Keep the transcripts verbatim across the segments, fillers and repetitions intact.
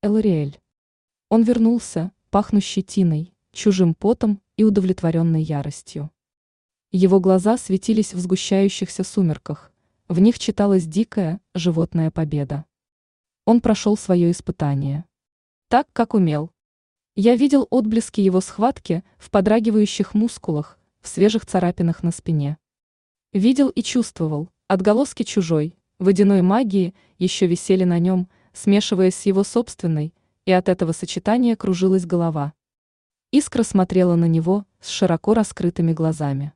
Элариэль. Он вернулся, пахнущий тиной, чужим потом и удовлетворенной яростью. Его глаза светились в сгущающихся сумерках, в них читалась дикая, животная победа. Он прошел свое испытание. Так, как умел. Я видел отблески его схватки в подрагивающих мускулах, в свежих царапинах на спине. Видел и чувствовал, отголоски чужой, водяной магии еще висели на нем, смешиваясь с его собственной, и от этого сочетания кружилась голова. Искра смотрела на него с широко раскрытыми глазами.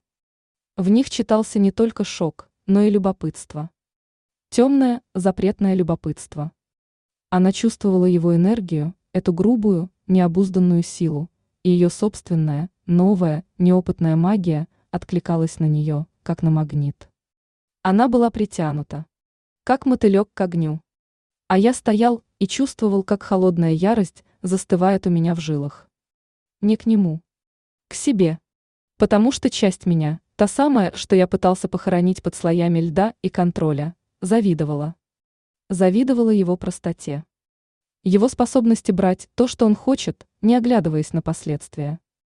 В них читался не только шок, но и любопытство. Темное, запретное любопытство. Она чувствовала его энергию, эту грубую, необузданную силу, и ее собственная, новая, неопытная магия откликалась на нее, как на магнит. Она была притянута, как мотылек к огню. А я стоял и чувствовал, как холодная ярость застывает у меня в жилах. Не к нему. К себе. Потому что часть меня, та самая, что я пытался похоронить под слоями льда и контроля, завидовала. Завидовала его простоте. Его способности брать то, что он хочет, не оглядываясь на последствия.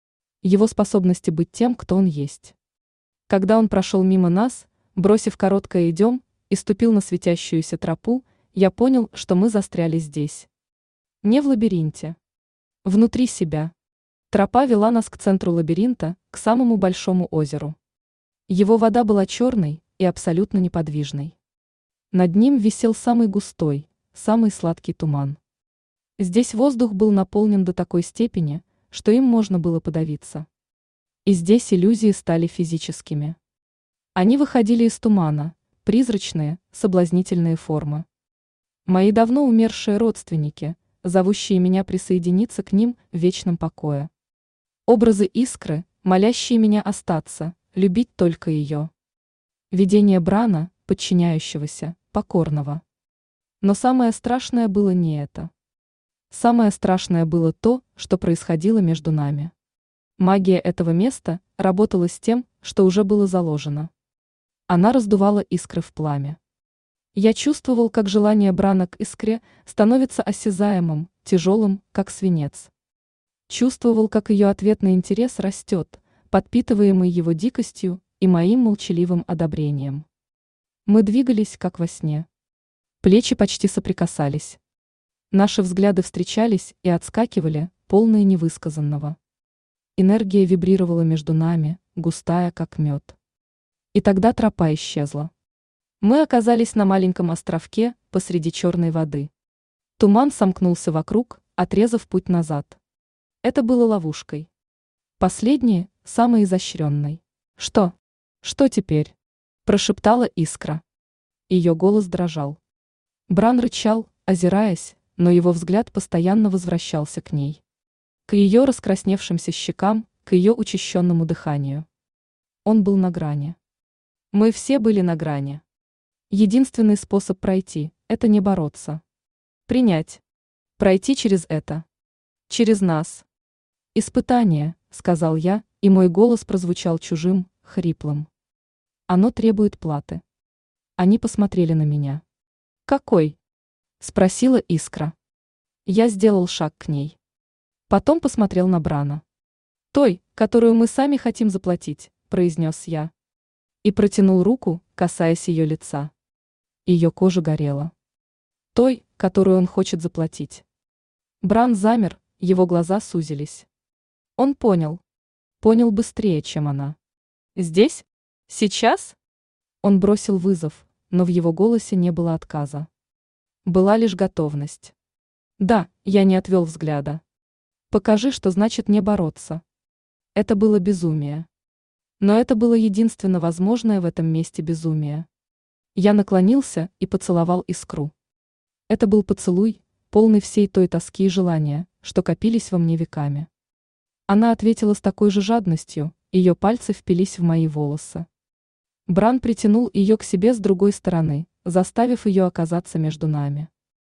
Его способности быть тем, кто он есть. Когда он прошел мимо нас, бросив короткое «идем», и ступил на светящуюся тропу, я понял, что мы застряли здесь. Не в лабиринте. Внутри себя. Тропа вела нас к центру лабиринта, к самому большому озеру. Его вода была черной и абсолютно неподвижной. Над ним висел самый густой, самый сладкий туман. Здесь воздух был наполнен до такой степени, что им можно было подавиться. И здесь иллюзии стали физическими. Они выходили из тумана, призрачные, соблазнительные формы. Мои давно умершие родственники, зовущие меня присоединиться к ним в вечном покое. Образы Искры, молящие меня остаться, любить только ее. Видение Брана, подчиняющегося, покорного. Но самое страшное было не это. Самое страшное было то, что происходило между нами. Магия этого места работала с тем, что уже было заложено. Она раздувала искры в пламя. Я чувствовал, как желание Брана к Искре становится осязаемым, тяжелым, как свинец. Чувствовал, как ее ответный интерес растет, подпитываемый его дикостью и моим молчаливым одобрением. Мы двигались, как во сне. Плечи почти соприкасались. Наши взгляды встречались и отскакивали, полные невысказанного. Энергия вибрировала между нами, густая, как мед. И тогда тропа исчезла. Мы оказались на маленьком островке посреди черной воды. Туман сомкнулся вокруг, отрезав путь назад. Это было ловушкой. Последней, самой изощренной. «Что? Что теперь?» – прошептала Искра. Ее голос дрожал. Бран рычал, озираясь, но его взгляд постоянно возвращался к ней. К ее раскрасневшимся щекам, к ее учащенному дыханию. Он был на грани. Мы все были на грани. Единственный способ пройти – это не бороться. Принять. Пройти через это. Через нас. «Испытание», – сказал я, и мой голос прозвучал чужим, хриплым. «Оно требует платы». Они посмотрели на меня. «Какой?» – спросила Искра. Я сделал шаг к ней. Потом посмотрел на Брана. «Той, которую мы сами хотим заплатить», – произнес я. И протянул руку, касаясь ее лица. Ее кожа горела. «Той, которую он хочет заплатить». Бран замер, его глаза сузились. Он понял. Понял быстрее, чем она. «Здесь? Сейчас?» Он бросил вызов, но в его голосе не было отказа. Была лишь готовность. «Да», я не отвел взгляда. «Покажи, что значит не бороться». Это было безумие. Но это было единственно возможное в этом месте безумие. Я наклонился и поцеловал Искру. Это был поцелуй, полный всей той тоски и желания, что копились во мне веками. Она ответила с такой же жадностью, ее пальцы впились в мои волосы. Бран притянул ее к себе с другой стороны, заставив ее оказаться между нами.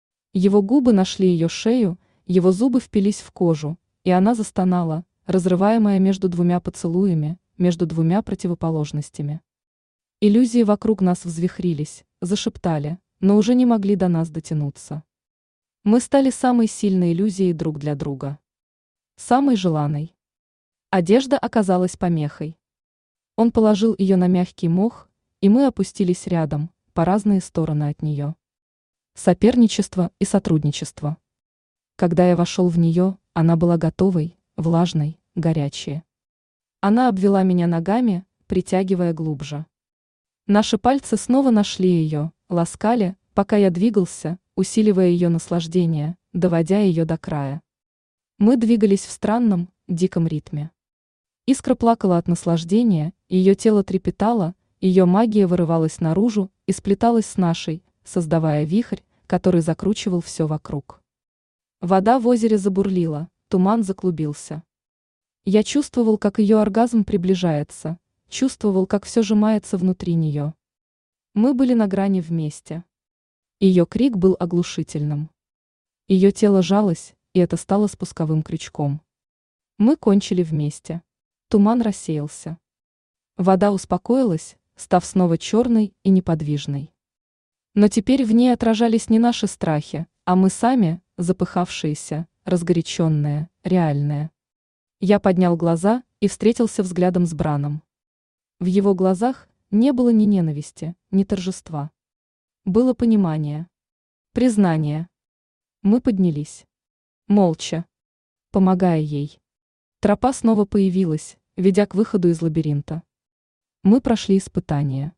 Его губы нашли ее шею, его зубы впились в кожу, и она застонала, разрываемая между двумя поцелуями, между двумя противоположностями. Иллюзии вокруг нас взвихрились, зашептали, но уже не могли до нас дотянуться. Мы стали самой сильной иллюзией друг для друга. Самой желанной. Одежда оказалась помехой. Он положил ее на мягкий мох, и мы опустились рядом, по разные стороны от нее. Соперничество и сотрудничество. Когда я вошел в нее, она была готовой, влажной, горячей. Она обвела меня ногами, притягивая глубже. Наши пальцы снова нашли ее, ласкали, пока я двигался, усиливая ее наслаждение, доводя ее до края. Мы двигались в странном, диком ритме. Искра плакала от наслаждения, ее тело трепетало, ее магия вырывалась наружу и сплеталась с нашей, создавая вихрь, который закручивал все вокруг. Вода в озере забурлила, туман заклубился. Я чувствовал, как ее оргазм приближается, чувствовал, как все сжимается внутри нее. Мы были на грани вместе. Ее крик был оглушительным. Ее тело жалось, и это стало спусковым крючком. Мы кончили вместе. Туман рассеялся. Вода успокоилась, став снова черной и неподвижной. Но теперь в ней отражались не наши страхи, а мы сами, запыхавшиеся, разгоряченные, реальные. Я поднял глаза и встретился взглядом с Браном. В его глазах не было ни ненависти, ни торжества. Было понимание. Признание. Мы поднялись. Молча. Помогая ей. Тропа снова появилась, ведя к выходу из лабиринта. Мы прошли испытание.